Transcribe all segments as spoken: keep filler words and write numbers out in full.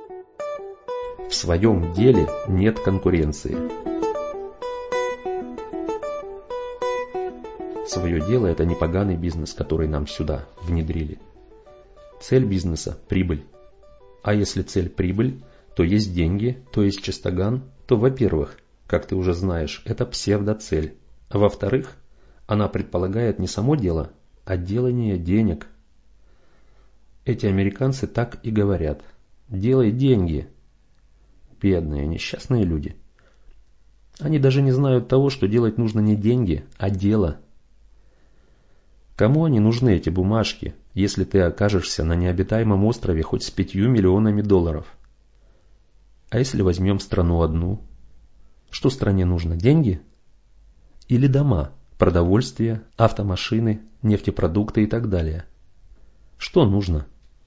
В своем деле нет конкуренции. Свое дело – это не поганый бизнес, который нам сюда внедрили. Цель бизнеса – прибыль. А если цель – прибыль, то есть деньги, то есть чистоган, то, во-первых, как ты уже знаешь, это псевдоцель. А во-вторых, она предполагает не само дело, а делание денег. Эти американцы так и говорят: делай деньги. Бедные, несчастные люди. Они даже не знают того, что делать нужно не деньги, а дело. Кому они нужны, эти бумажки, если ты окажешься на необитаемом острове хоть с пятью миллионами долларов? А если возьмем страну одну? Что стране нужно, деньги? Или дома, продовольствие, автомашины, нефтепродукты и так далее? Что нужно?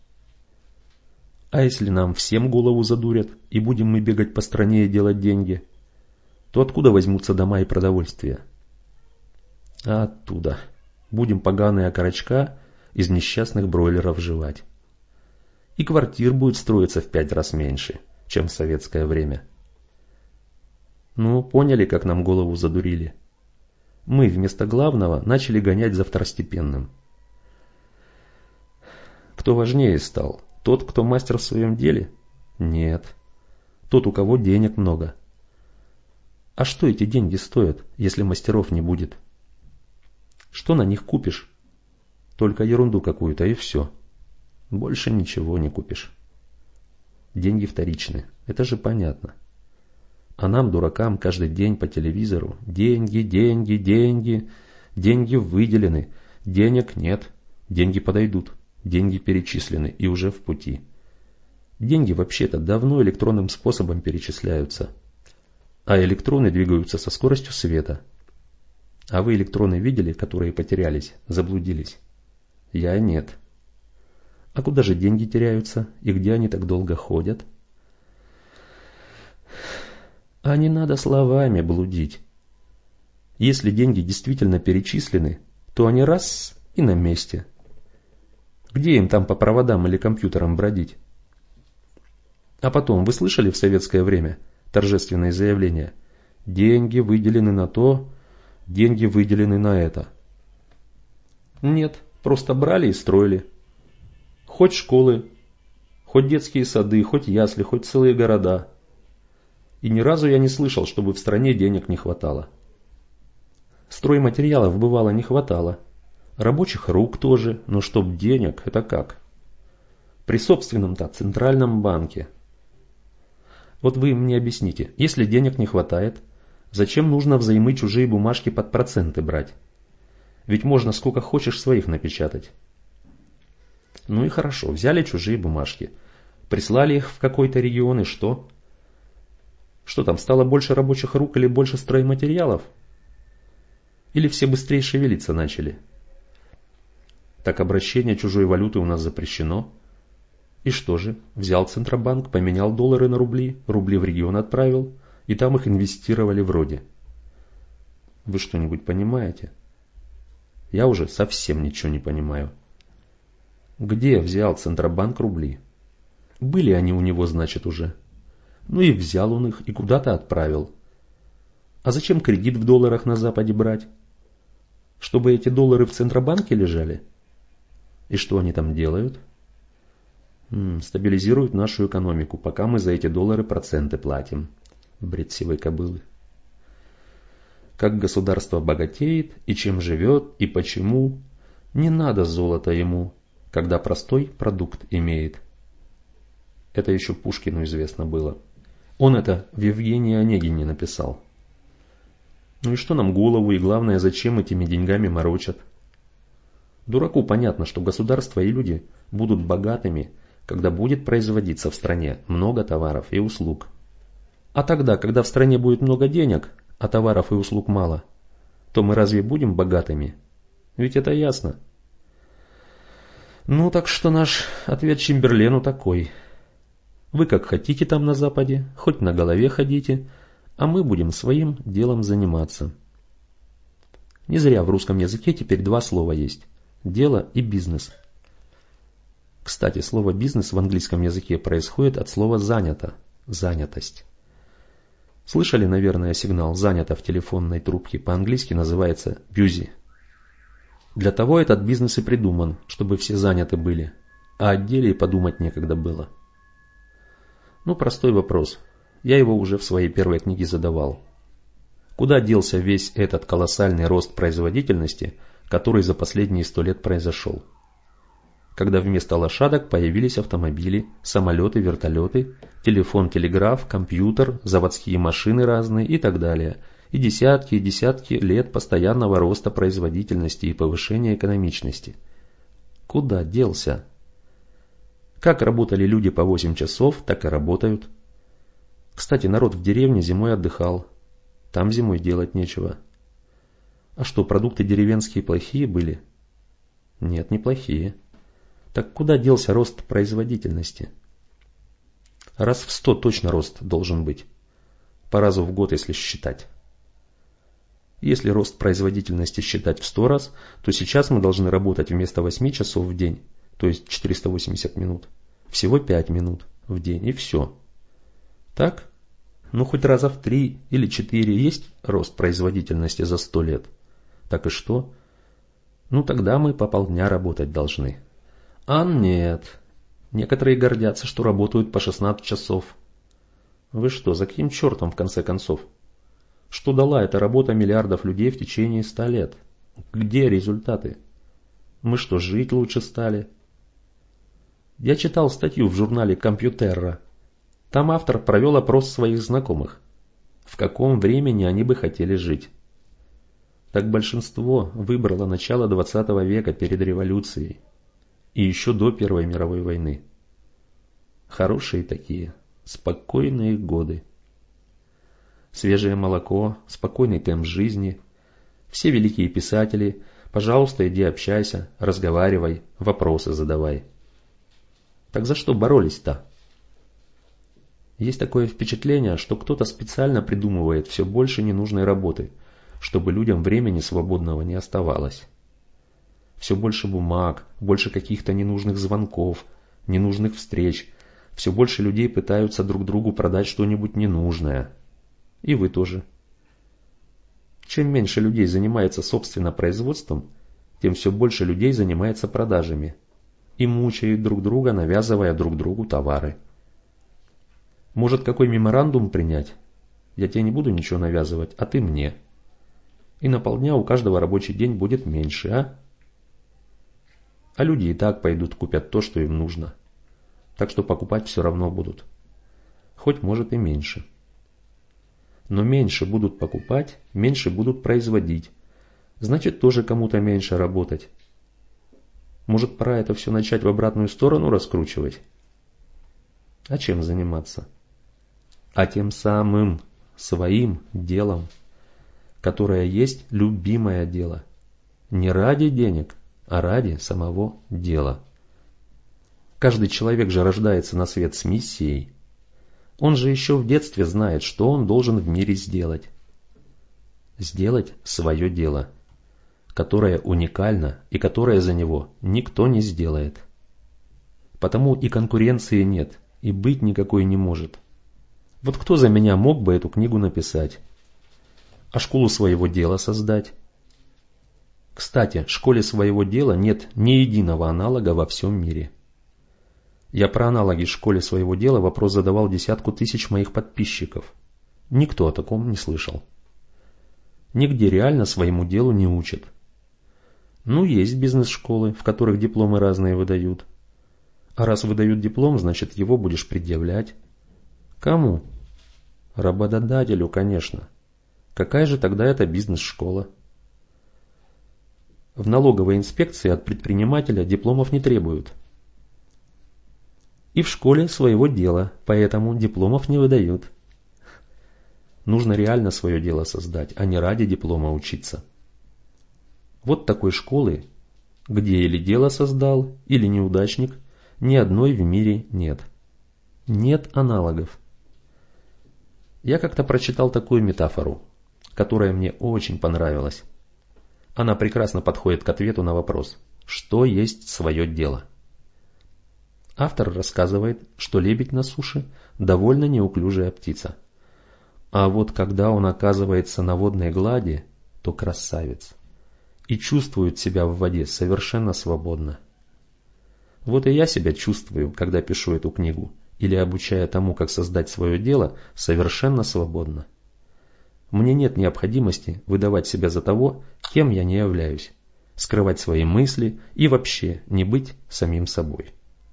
А если нам всем голову задурят, и будем мы бегать по стране и делать деньги, то откуда возьмутся дома и продовольствие? А оттуда. Будем поганые окорочка из несчастных бройлеров жевать. И квартир будет строиться в пять раз меньше, чем в советское время. Ну, поняли, как нам голову задурили? Мы вместо главного начали гонять за второстепенным. Кто важнее стал? Тот, кто мастер в своем деле? Нет. Тот, у кого денег много. А что эти деньги стоят, если мастеров не будет? Что на них купишь? Только ерунду какую-то и все. Больше ничего не купишь. Деньги вторичны, это же понятно. А нам, дуракам, каждый день по телевизору: деньги, деньги, деньги, деньги выделены, денег нет, деньги подойдут, деньги перечислены и уже в пути. Деньги вообще-то давно электронным способом перечисляются, а электроны двигаются со скоростью света. А вы электроны видели, которые потерялись, заблудились? Я нет. А куда же деньги теряются и где они так долго ходят? А не надо словами блудить. Если деньги действительно перечислены, то они раз и на месте. Где им там по проводам или компьютерам бродить? А потом, вы слышали в советское время торжественные заявления: деньги выделены на то, деньги выделены на это? Нет, просто брали и строили. Хоть школы, хоть детские сады, хоть ясли, хоть целые города. И ни разу я не слышал, чтобы в стране денег не хватало. Стройматериалов бывало не хватало. Рабочих рук тоже, но чтоб денег, это как? При собственном-то центральном банке. Вот вы мне объясните, если денег не хватает, зачем нужно взаймы чужие бумажки под проценты брать? Ведь можно сколько хочешь своих напечатать. Ну и хорошо, взяли чужие бумажки, прислали их в какой-то регион, и что? Что там, стало больше рабочих рук или больше стройматериалов? Или все быстрее шевелиться начали? Так обращение чужой валюты у нас запрещено. И что же, взял Центробанк, поменял доллары на рубли, рубли в регион отправил, и там их инвестировали вроде. Вы что-нибудь понимаете? Я уже совсем ничего не понимаю. Где взял Центробанк рубли? Были они у него, значит, уже. Ну и взял он их и куда-то отправил. А зачем кредит в долларах на Западе брать? Чтобы эти доллары в Центробанке лежали? И что они там делают? М-м, стабилизируют нашу экономику, пока мы за эти доллары проценты платим. Бред сивой кобылы. Как государство богатеет, и чем живет, и почему, не надо золота ему, когда простой продукт имеет. Это еще Пушкину известно было. Он это в Евгении Онегине написал. Ну и что нам голову, и главное, зачем этими деньгами морочат? Дураку понятно, что государство и люди будут богатыми, когда будет производиться в стране много товаров и услуг. А тогда, когда в стране будет много денег, а товаров и услуг мало, то мы разве будем богатыми? Ведь это ясно. Ну так что наш ответ Чемберлену такой: вы как хотите там на Западе, хоть на голове ходите, а мы будем своим делом заниматься. Не зря в русском языке теперь два слова есть: дело и бизнес. Кстати, слово «бизнес» в английском языке происходит от слова «занято» – занятость. Слышали, наверное, сигнал «занято» в телефонной трубке, по-английски называется «busy». Для того этот бизнес и придуман, чтобы все заняты были, а о деле и подумать некогда было. Ну, простой вопрос. Я его уже в своей первой книге задавал. Куда делся весь этот колоссальный рост производительности, который за последние сто лет произошел? Когда вместо лошадок появились автомобили, самолеты, вертолеты, телефон, телеграф, компьютер, заводские машины разные и так далее, и десятки и десятки лет постоянного роста производительности и повышения экономичности. Куда делся? Как работали люди по восемь часов, так и работают. Кстати, народ в деревне зимой отдыхал. Там зимой делать нечего. А что, продукты деревенские плохие были? Нет, не плохие. Так куда делся рост производительности? Раз в сто точно рост должен быть. По разу в год, если считать. Если рост производительности считать в сто раз, то сейчас мы должны работать вместо восьми часов в день, то есть четыреста восемьдесят минут, всего пять минут в день и все. Так? Ну хоть раза в три или четыре есть рост производительности за сто лет. Так и что? Ну тогда мы по полдня работать должны. А нет. Некоторые гордятся, что работают по шестнадцать часов. Вы что, за каким чертом в конце концов? Что дала эта работа миллиардов людей в течение ста лет? Где результаты? Мы что, жить лучше стали? Я читал статью в журнале «Компьютерра». Там автор провел опрос своих знакомых. В каком времени они бы хотели жить? Так большинство выбрало начало двадцатого века перед революцией. И еще до Первой мировой войны. Хорошие такие, спокойные годы. Свежее молоко, спокойный темп жизни. Все великие писатели, пожалуйста, иди общайся, разговаривай, вопросы задавай. Так за что боролись-то? Есть такое впечатление, что кто-то специально придумывает все больше ненужной работы, чтобы людям времени свободного не оставалось. Все больше бумаг, больше каких-то ненужных звонков, ненужных встреч. Все больше людей пытаются друг другу продать что-нибудь ненужное. И вы тоже. Чем меньше людей занимается собственно производством, тем все больше людей занимается продажами. И мучают друг друга, навязывая друг другу товары. Может, какой меморандум принять? Я тебе не буду ничего навязывать, а ты мне. И на полдня у каждого рабочий день будет меньше, а? А люди и так пойдут купят то, что им нужно. Так что покупать все равно будут. Хоть может и меньше. Но меньше будут покупать, меньше будут производить. Значит, тоже кому-то меньше работать. Может, пора это все начать в обратную сторону раскручивать? А чем заниматься? А тем самым своим делом, которое есть любимое дело. Не ради денег, а ради самого дела. Каждый человек же рождается на свет с миссией. Он же еще в детстве знает, что он должен в мире сделать. Сделать свое дело, которое уникально и которое за него никто не сделает. Потому и конкуренции нет, и быть никакой не может. Вот кто за меня мог бы эту книгу написать? А школу своего дела создать? Кстати, школе своего дела нет ни единого аналога во всем мире. Я про аналоги школе своего дела вопрос задавал десятку тысяч моих подписчиков. Никто о таком не слышал. Нигде реально своему делу не учат. Ну, есть бизнес-школы, в которых дипломы разные выдают. А раз выдают диплом, значит его будешь предъявлять. Кому? Работодателю, конечно. Какая же тогда это бизнес-школа? В налоговой инспекции от предпринимателя дипломов не требуют. И в школе своего дела, поэтому дипломов не выдают. Нужно реально свое дело создать, а не ради диплома учиться. Вот такой школы, где или дело создал, или неудачник, ни одной в мире нет. Нет аналогов. Я как-то прочитал такую метафору, которая мне очень понравилась. Она прекрасно подходит к ответу на вопрос, что есть свое дело. Автор рассказывает, что лебедь на суше довольно неуклюжая птица. А вот когда он оказывается на водной глади, то красавец. И чувствует себя в воде совершенно свободно. Вот и я себя чувствую, когда пишу эту книгу, или обучая тому, как создать свое дело, совершенно свободно. Мне нет необходимости выдавать себя за того, кем я не являюсь, скрывать свои мысли и вообще не быть самим собой.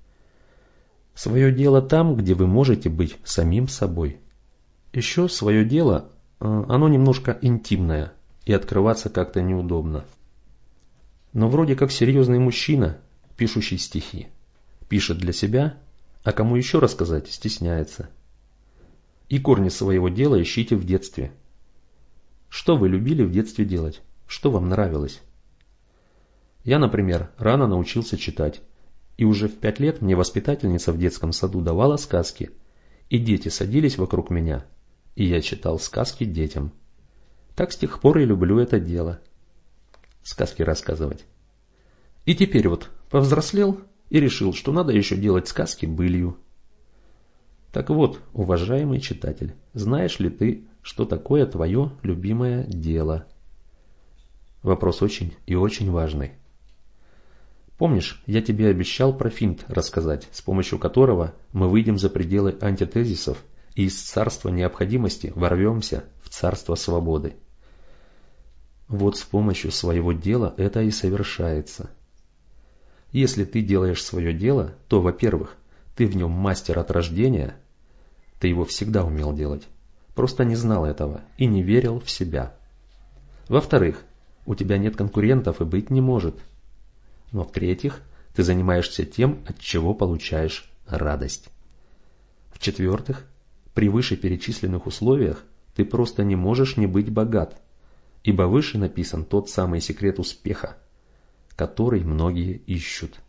Свое дело там, где вы можете быть самим собой. Еще свое дело, оно немножко интимное, и открываться как-то неудобно. Но вроде как серьезный мужчина, пишущий стихи, пишет для себя, а кому еще рассказать, стесняется. И корни своего дела ищите в детстве. Что вы любили в детстве делать? Что вам нравилось? Я, например, рано научился читать, и уже в пять лет мне воспитательница в детском саду давала сказки, и дети садились вокруг меня, и я читал сказки детям. Так с тех пор и люблю это дело. Сказки рассказывать. И теперь вот повзрослел и решил, что надо еще делать сказки былью. Так вот, уважаемый читатель, знаешь ли ты, что такое твое любимое дело? Вопрос очень и очень важный. Помнишь, я тебе обещал про финт рассказать, с помощью которого мы выйдем за пределы антитезисов и из царства необходимости ворвемся в царство свободы. Вот с помощью своего дела это и совершается. Если ты делаешь свое дело, то, во-первых, ты в нем мастер от рождения, ты его всегда умел делать, просто не знал этого и не верил в себя. Во-вторых, у тебя нет конкурентов и быть не может. Но в-третьих, ты занимаешься тем, от чего получаешь радость. В-четвертых, при вышеперечисленных условиях ты просто не можешь не быть богат, ибо выше написан тот самый секрет успеха, который многие ищут.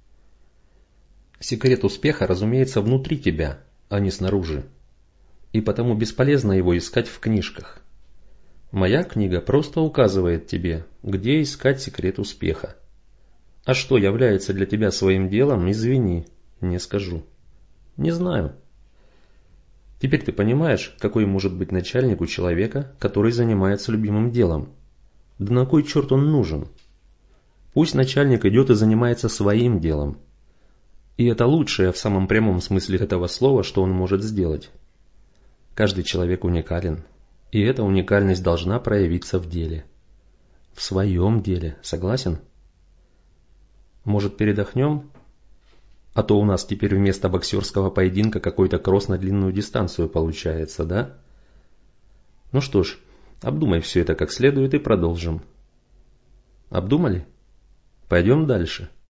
Секрет успеха, разумеется, внутри тебя, а не снаружи, и потому бесполезно его искать в книжках. Моя книга просто указывает тебе, где искать секрет успеха. А что является для тебя своим делом, извини, не скажу. Не знаю. Теперь ты понимаешь, какой может быть начальник у человека, который занимается любимым делом. Да на кой черт он нужен? Пусть начальник идет и занимается своим делом. И это лучшее в самом прямом смысле этого слова, что он может сделать. Каждый человек уникален, и эта уникальность должна проявиться в деле. В своем деле, согласен? Может, передохнем? А то у нас теперь вместо боксерского поединка какой-то кросс на длинную дистанцию получается, да? Ну что ж, обдумай все это как следует и продолжим. Обдумали? Пойдем дальше.